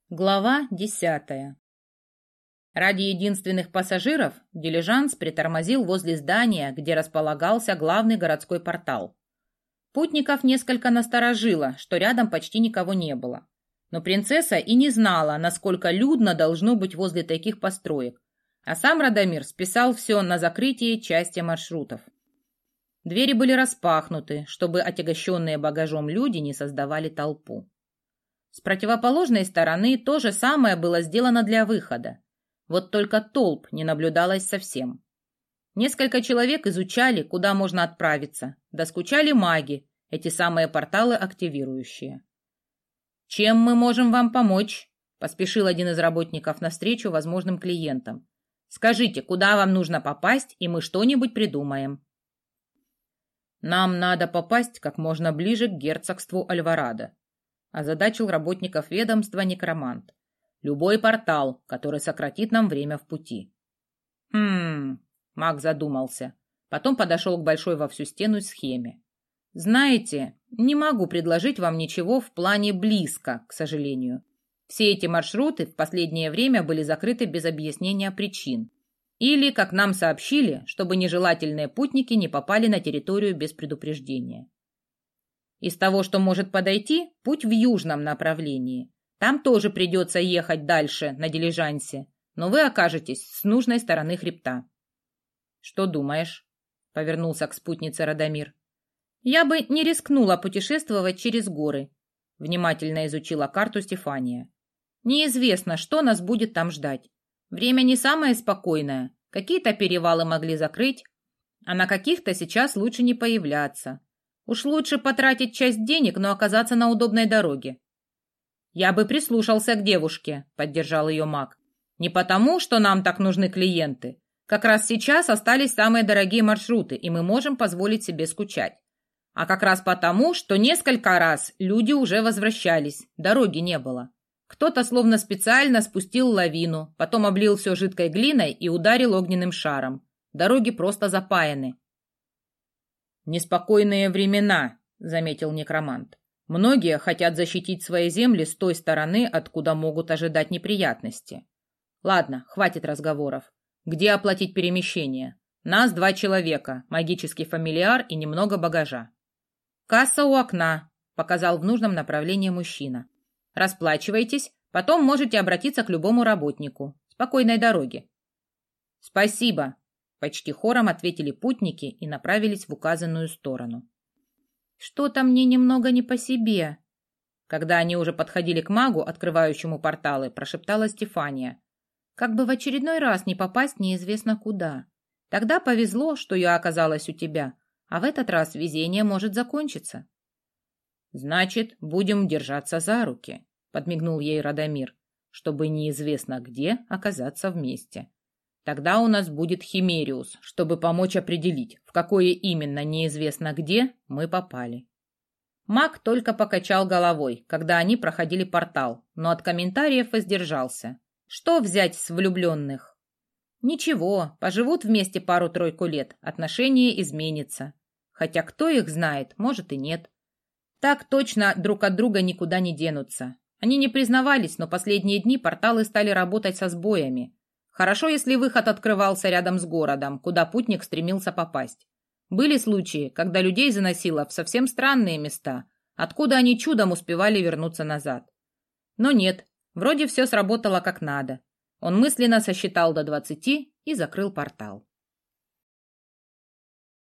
Глава 10. Ради единственных пассажиров дилижанс притормозил возле здания, где располагался главный городской портал. Путников несколько насторожило, что рядом почти никого не было. Но принцесса и не знала, насколько людно должно быть возле таких построек, а сам Радомир списал все на закрытие части маршрутов. Двери были распахнуты, чтобы отягощенные багажом люди не создавали толпу. С противоположной стороны то же самое было сделано для выхода. Вот только толп не наблюдалось совсем. Несколько человек изучали, куда можно отправиться, доскучали маги, эти самые порталы активирующие. «Чем мы можем вам помочь?» – поспешил один из работников навстречу возможным клиентам. «Скажите, куда вам нужно попасть, и мы что-нибудь придумаем». «Нам надо попасть как можно ближе к герцогству Альварадо», — озадачил работников ведомства некромант. «Любой портал, который сократит нам время в пути». Маг задумался. Потом подошел к большой во всю стену схеме. «Знаете, не могу предложить вам ничего в плане близко, к сожалению. Все эти маршруты в последнее время были закрыты без объяснения причин. Или, как нам сообщили, чтобы нежелательные путники не попали на территорию без предупреждения. Из того, что может подойти, путь в южном направлении. Там тоже придется ехать дальше на дилижансе, но вы окажетесь с нужной стороны хребта». «Что думаешь?» — повернулся к спутнице Радомир. «Я бы не рискнула путешествовать через горы», — внимательно изучила карту Стефания. «Неизвестно, что нас будет там ждать. Время не самое спокойное. Какие-то перевалы могли закрыть, а на каких-то сейчас лучше не появляться. Уж лучше потратить часть денег, но оказаться на удобной дороге». «Я бы прислушался к девушке», — поддержал ее маг. «Не потому, что нам так нужны клиенты. Как раз сейчас остались самые дорогие маршруты, и мы можем позволить себе скучать. А как раз потому, что несколько раз люди уже возвращались, дороги не было. Кто-то словно специально спустил лавину, потом облил все жидкой глиной и ударил огненным шаром. Дороги просто запаяны». «Неспокойные времена», — заметил некромант. «Многие хотят защитить свои земли с той стороны, откуда могут ожидать неприятности. Ладно, хватит разговоров. Где оплатить перемещение? Нас 2 человека, магический фамильяр и немного багажа». «Касса у окна», — показал в нужном направлении мужчина. «Расплачивайтесь, потом можете обратиться к любому работнику. Спокойной дороги». «Спасибо», — почти хором ответили путники и направились в указанную сторону. «Что-то мне немного не по себе», — когда они уже подходили к магу, открывающему порталы, прошептала Стефания. «Как бы в очередной раз не попасть неизвестно куда. Тогда повезло, что я оказалась у тебя, а в этот раз везение может закончиться». «Значит, будем держаться за руки», — подмигнул ей Радомир, «чтобы неизвестно где оказаться вместе. Тогда у нас будет Химериус, чтобы помочь определить, в какое именно неизвестно где мы попали». Маг только покачал головой, когда они проходили портал, но от комментариев воздержался. Что взять с влюбленных? Ничего, поживут вместе пару-тройку лет, отношение изменится. Хотя кто их знает, может и нет. Так точно друг от друга никуда не денутся. Они не признавались, но последние дни порталы стали работать со сбоями. Хорошо, если выход открывался рядом с городом, куда путник стремился попасть. Были случаи, когда людей заносило в совсем странные места, откуда они чудом успевали вернуться назад. Но нет, вроде все сработало как надо. Он мысленно сосчитал до 20 и закрыл портал.